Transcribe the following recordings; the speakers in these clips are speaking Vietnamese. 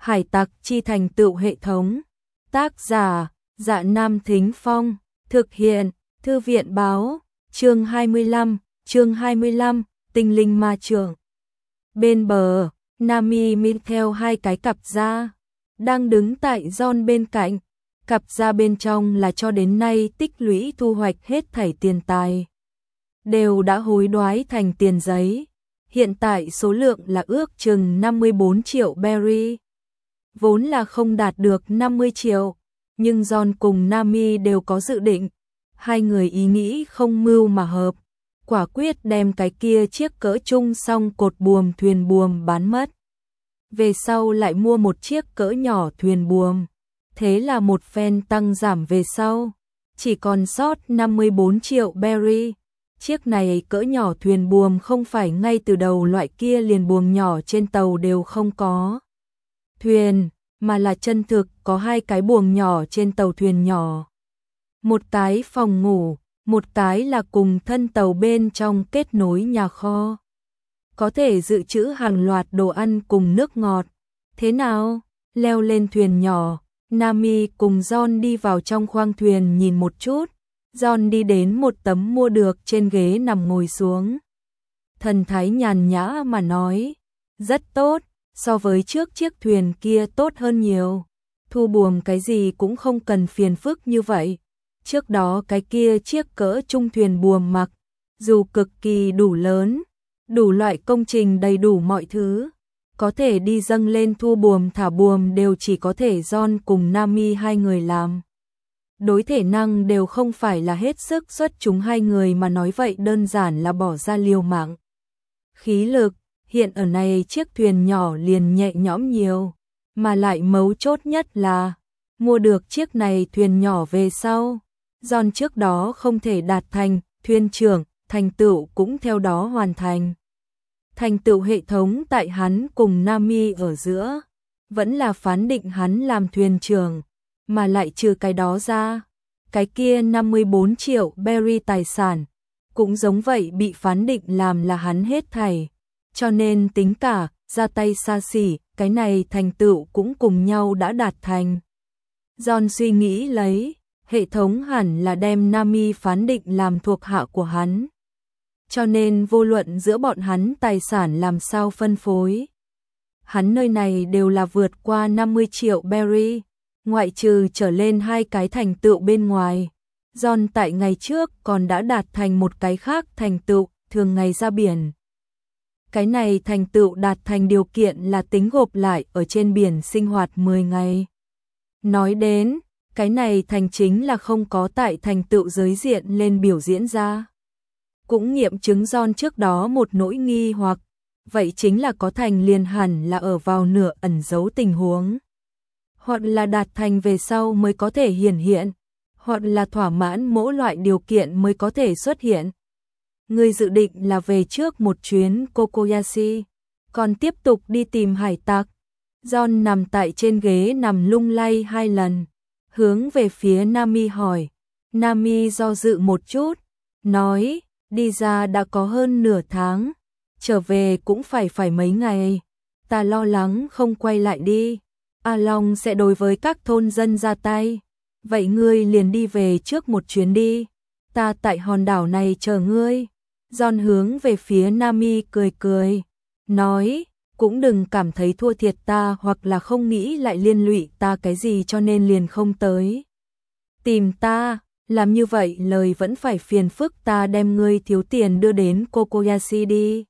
Hải tặc chi thành tựu hệ thống. Tác giả, Dạ Nam Thính Phong. Thực hiện, Thư viện báo. Chương 25, Tinh linh ma trưởng. Bên bờ, Nami mang theo hai cái cặp da, đang đứng tại John bên cạnh. Cặp da bên trong là cho đến nay tích lũy thu hoạch hết thảy tiền tài, đều đã hối đoái thành tiền giấy. Hiện tại số lượng là ước chừng 54 triệu berry. Vốn là không đạt được 50 triệu, nhưng John cùng Nami đều có dự định. Hai người ý nghĩ không mưu mà hợp, quả quyết đem cái kia chiếc cỡ trung song cột buồm thuyền buồm bán mất. Về sau lại mua một chiếc cỡ nhỏ thuyền buồm. Thế là một phen tăng giảm về sau, chỉ còn sót 54 triệu berry. Chiếc này cỡ nhỏ thuyền buồm không phải ngay từ đầu loại kia liền buồm nhỏ trên tàu đều không có thuyền, mà là chân thực có hai cái buồm nhỏ trên tàu thuyền nhỏ. Một cái phòng ngủ, một cái là cùng thân tàu bên trong kết nối nhà kho. Có thể dự trữ hàng loạt đồ ăn cùng nước ngọt. Thế nào? Leo lên thuyền nhỏ, Nami cùng John đi vào trong khoang thuyền nhìn một chút. John đi đến một tấm mua được trên ghế nằm ngồi xuống. Thần thái nhàn nhã mà nói, rất tốt, so với trước chiếc thuyền kia tốt hơn nhiều. Thu buồm cái gì cũng không cần phiền phức như vậy. Trước đó cái kia chiếc cỡ trung thuyền buồm mặc, dù cực kỳ đủ lớn, đủ loại công trình đầy đủ mọi thứ, có thể đi dâng lên thu buồm thả buồm đều chỉ có thể John cùng Nami hai người làm. Đối thể năng đều không phải là hết sức xuất chúng hai người mà nói vậy đơn giản là bỏ ra liều mạng. Khí lực, hiện ở này chiếc thuyền nhỏ liền nhẹ nhõm nhiều, mà lại mấu chốt nhất là mua được chiếc này thuyền nhỏ về sau. John trước đó không thể đạt thành thuyền trưởng, thành tựu cũng theo đó hoàn thành. Thành tựu hệ thống tại hắn cùng Nami ở giữa, vẫn là phán định hắn làm thuyền trưởng, mà lại trừ cái đó ra, cái kia 54 triệu berry tài sản, cũng giống vậy bị phán định làm là hắn hết thảy. Cho nên tính cả, ra tay xa xỉ, cái này thành tựu cũng cùng nhau đã đạt thành. John suy nghĩ lấy, hệ thống hẳn là đem Nami phán định làm thuộc hạ của hắn. Cho nên vô luận giữa bọn hắn tài sản làm sao phân phối. Hắn nơi này đều là vượt qua 50 triệu berry, ngoại trừ trở lên hai cái thành tựu bên ngoài. John tại ngày trước còn đã đạt thành một cái khác thành tựu, thường ngày ra biển. Cái này thành tựu đạt thành điều kiện là tính gộp lại ở trên biển sinh hoạt 10 ngày. Nói đến, cái này thành chính là không có tại thành tựu giới diện lên biểu diễn ra. Cũng nghiệm chứng John trước đó một nỗi nghi hoặc, vậy chính là có thành liền hẳn là ở vào nửa ẩn giấu tình huống. Hoặc là đạt thành về sau mới có thể hiển hiện, hoặc là thỏa mãn mỗi loại điều kiện mới có thể xuất hiện. Người dự định là về trước một chuyến Kokoyashi, còn tiếp tục đi tìm hải tặc. John nằm tại trên ghế nằm lung lay hai lần, hướng về phía Nami hỏi. Nami do dự một chút, nói, đi ra đã có hơn nửa tháng, trở về cũng phải mấy ngày, ta lo lắng không quay lại đi, A Long sẽ đối với các thôn dân ra tay, vậy ngươi liền đi về trước một chuyến đi, ta tại hòn đảo này chờ ngươi. John hướng về phía Nami cười cười, nói, cũng đừng cảm thấy thua thiệt ta hoặc là không nghĩ lại liên lụy ta cái gì cho nên liền không tới tìm ta, làm như vậy lời vẫn phải phiền phức ta đem ngươi thiếu tiền đưa đến Kokoyashi đi.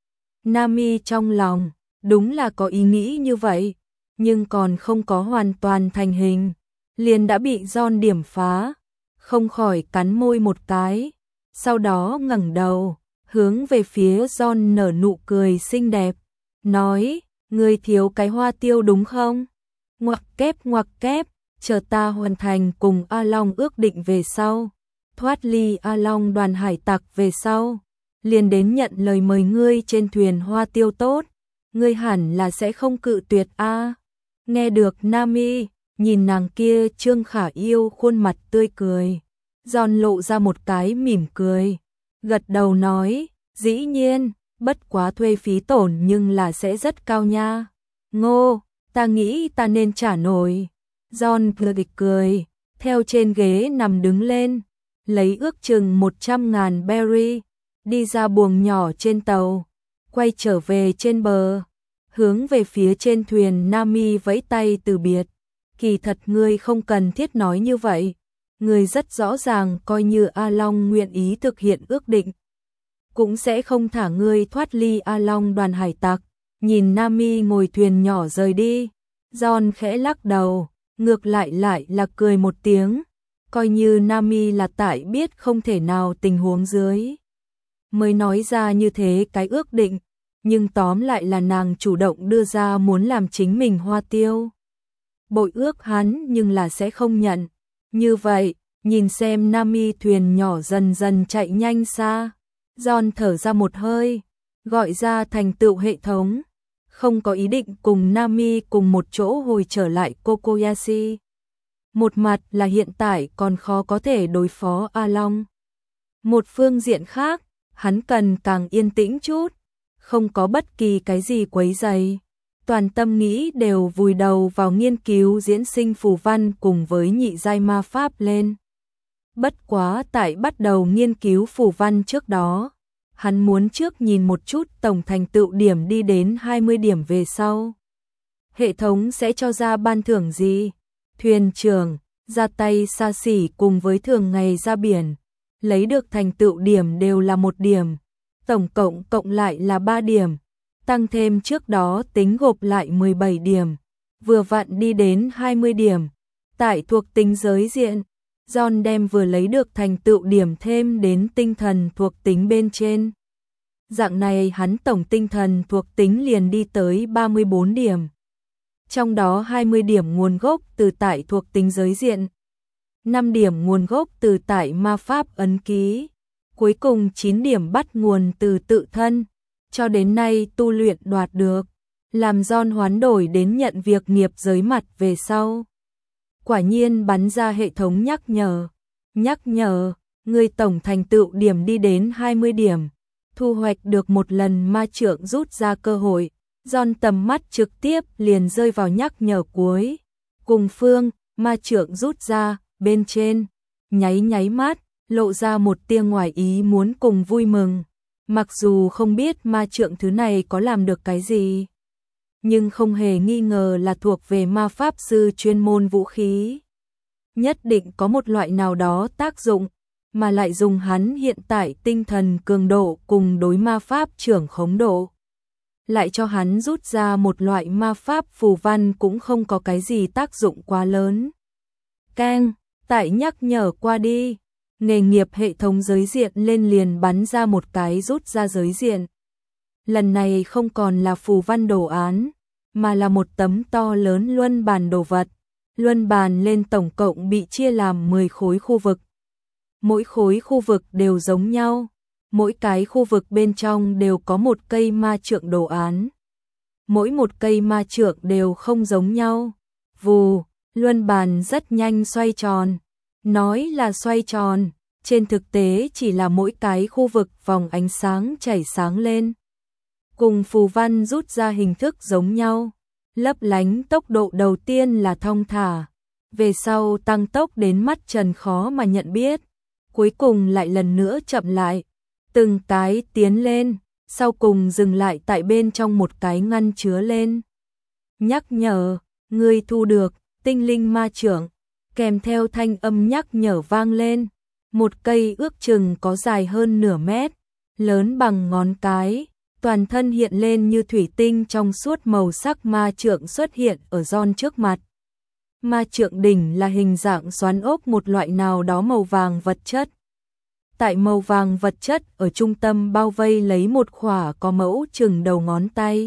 Nami trong lòng, đúng là có ý nghĩ như vậy, nhưng còn không có hoàn toàn thành hình, liền đã bị John điểm phá, không khỏi cắn môi một cái, sau đó ngẩng đầu, hướng về phía John nở nụ cười xinh đẹp, nói, ngươi thiếu cái hoa tiêu đúng không? Ngoặc kép, chờ ta hoàn thành cùng A Long ước định về sau, thoát ly A Long đoàn hải tặc về sau, liền đến nhận lời mời ngươi trên thuyền hoa tiêu tốt, ngươi hẳn là sẽ không cự tuyệt a. Nghe được Nami, nhìn nàng kia trương khả yêu khuôn mặt tươi cười, John lộ ra một cái mỉm cười, gật đầu nói, dĩ nhiên, bất quá thuê phí tổn nhưng là sẽ rất cao nha. Ngô, Ta nghĩ ta nên trả nổi. John cười, theo trên ghế nằm đứng lên, lấy ước chừng 100.000 berry, đi ra buồng nhỏ trên tàu, quay trở về trên bờ, hướng về phía trên thuyền. Nami vẫy tay từ biệt. Kỳ thật ngươi không cần thiết nói như vậy, ngươi rất rõ ràng coi như A Long nguyện ý thực hiện ước định, cũng sẽ không thả ngươi thoát ly A Long đoàn hải tặc. Nhìn Nami ngồi thuyền nhỏ rời đi, John khẽ lắc đầu, ngược lại là cười một tiếng, coi như Nami là tại biết không thể nào tình huống dưới mới nói ra như thế cái ước định, nhưng tóm lại là nàng chủ động đưa ra muốn làm chính mình hoa tiêu. Bội ước hắn nhưng là sẽ không nhận. Như vậy, nhìn xem Nami thuyền nhỏ dần dần chạy nhanh xa, John thở ra một hơi, gọi ra thành tựu hệ thống, không có ý định cùng Nami cùng một chỗ hồi trở lại Kokoyashi. Một mặt là hiện tại còn khó có thể đối phó A Long. Một phương diện khác, hắn cần càng yên tĩnh chút, không có bất kỳ cái gì quấy rầy. Toàn tâm nghĩ đều vùi đầu vào nghiên cứu diễn sinh phù văn cùng với nhị giai ma pháp lên. Bất quá tại bắt đầu nghiên cứu phù văn trước đó, hắn muốn trước nhìn một chút tổng thành tựu điểm đi đến 20 điểm về sau. Hệ thống sẽ cho ra ban thưởng gì? Thuyền trưởng, ra tay xa xỉ cùng với thường ngày ra biển, lấy được thành tựu điểm đều là 1 điểm, tổng cộng lại là 3 điểm. Tăng thêm trước đó tính gộp lại 17 điểm, vừa vặn đi đến 20 điểm. Tại thuộc tính giới diện, John đem vừa lấy được thành tựu điểm thêm đến tinh thần thuộc tính bên trên. Dạng này hắn tổng tinh thần thuộc tính liền đi tới 34 điểm. Trong đó 20 điểm nguồn gốc từ tại thuộc tính giới diện, 5 điểm nguồn gốc từ tại ma pháp ấn ký, cuối cùng 9 điểm bắt nguồn từ tự thân. Cho đến nay tu luyện đoạt được, làm John hoán đổi đến nhận việc nghiệp giới mặt về sau. Quả nhiên bắn ra hệ thống nhắc nhở, người tổng thành tựu điểm đi đến 20 điểm, thu hoạch được một lần ma trượng rút ra cơ hội. John tầm mắt trực tiếp liền rơi vào nhắc nhở cuối. Cùng phương, ma trượng rút ra, bên trên, nháy mắt, lộ ra một tia ngoài ý muốn cùng vui mừng. Mặc dù không biết ma trượng thứ này có làm được cái gì, nhưng không hề nghi ngờ là thuộc về ma pháp sư chuyên môn vũ khí. Nhất định có một loại nào đó tác dụng, mà lại dùng hắn hiện tại tinh thần cường độ cùng đối ma pháp trưởng khống độ. Lại cho hắn rút ra một loại ma pháp phù văn cũng không có cái gì tác dụng quá lớn. Keng, tại nhắc nhở qua đi. Nghề nghiệp hệ thống giới diện lên liền bắn ra một cái rút ra giới diện. Lần này không còn là phù văn đồ án, mà là một tấm to lớn luân bàn đồ vật. Luân bàn lên tổng cộng bị chia làm 10 khối khu vực. Mỗi khối khu vực đều giống nhau, mỗi cái khu vực bên trong đều có một cây ma trượng đồ án. Mỗi một cây ma trượng đều không giống nhau. Vù, luân bàn rất nhanh xoay tròn. Nói là xoay tròn, trên thực tế chỉ là mỗi cái khu vực vòng ánh sáng chảy sáng lên. Cùng phù văn rút ra hình thức giống nhau, lấp lánh tốc độ đầu tiên là thong thả, về sau tăng tốc đến mắt trần khó mà nhận biết, cuối cùng lại lần nữa chậm lại, từng cái tiến lên, sau cùng dừng lại tại bên trong một cái ngăn chứa lên. Nhắc nhở, ngươi thu được tinh linh ma trượng. Kèm theo thanh âm nhắc nhở vang lên, một cây ước chừng có dài hơn nửa mét, lớn bằng ngón cái, toàn thân hiện lên như thủy tinh trong suốt màu sắc ma trượng xuất hiện ở John trước mặt. Ma trượng đỉnh là hình dạng xoắn ốc một loại nào đó màu vàng vật chất. Tại màu vàng vật chất ở trung tâm bao vây lấy một khỏa có mẫu chừng đầu ngón tay,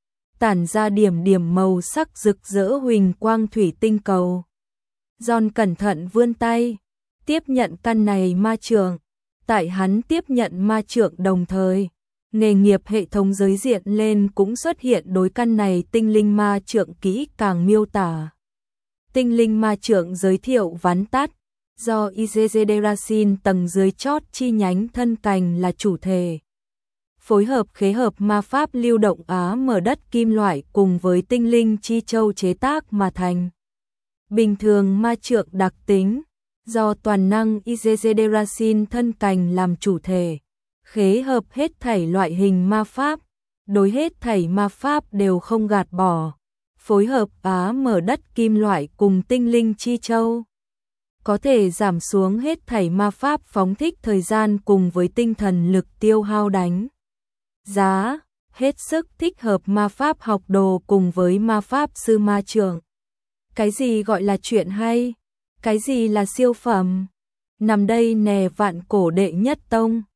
tản ra điểm điểm màu sắc rực rỡ huỳnh quang thủy tinh cầu. John cẩn thận vươn tay, tiếp nhận căn này ma trượng. Tại hắn tiếp nhận ma trượng đồng thời, nghề nghiệp hệ thống giới diện lên cũng xuất hiện đối căn này tinh linh ma trượng kỹ càng miêu tả. Tinh linh ma trượng giới thiệu vắn tắt, do Izezederasin tầng dưới chót chi nhánh thân cành là chủ thể. phối hợp khế hợp ma pháp lưu động Á mở đất kim loại cùng với tinh linh chi châu chế tác mà thành. Bình thường ma trượng đặc tính, do toàn năng Izederasin thân cành làm chủ thể, khế hợp hết thảy loại hình ma pháp, đối hết thảy ma pháp đều không gạt bỏ, phối hợp Á mở đất kim loại cùng tinh linh chi châu. Có thể giảm xuống hết thảy ma pháp phóng thích thời gian cùng với tinh thần lực tiêu hao đánh giá, hết sức thích hợp ma pháp học đồ cùng với ma pháp sư ma trượng. Cái gì gọi là chuyện hay? Cái gì là siêu phẩm? Nằm đây nè vạn cổ đệ nhất tông.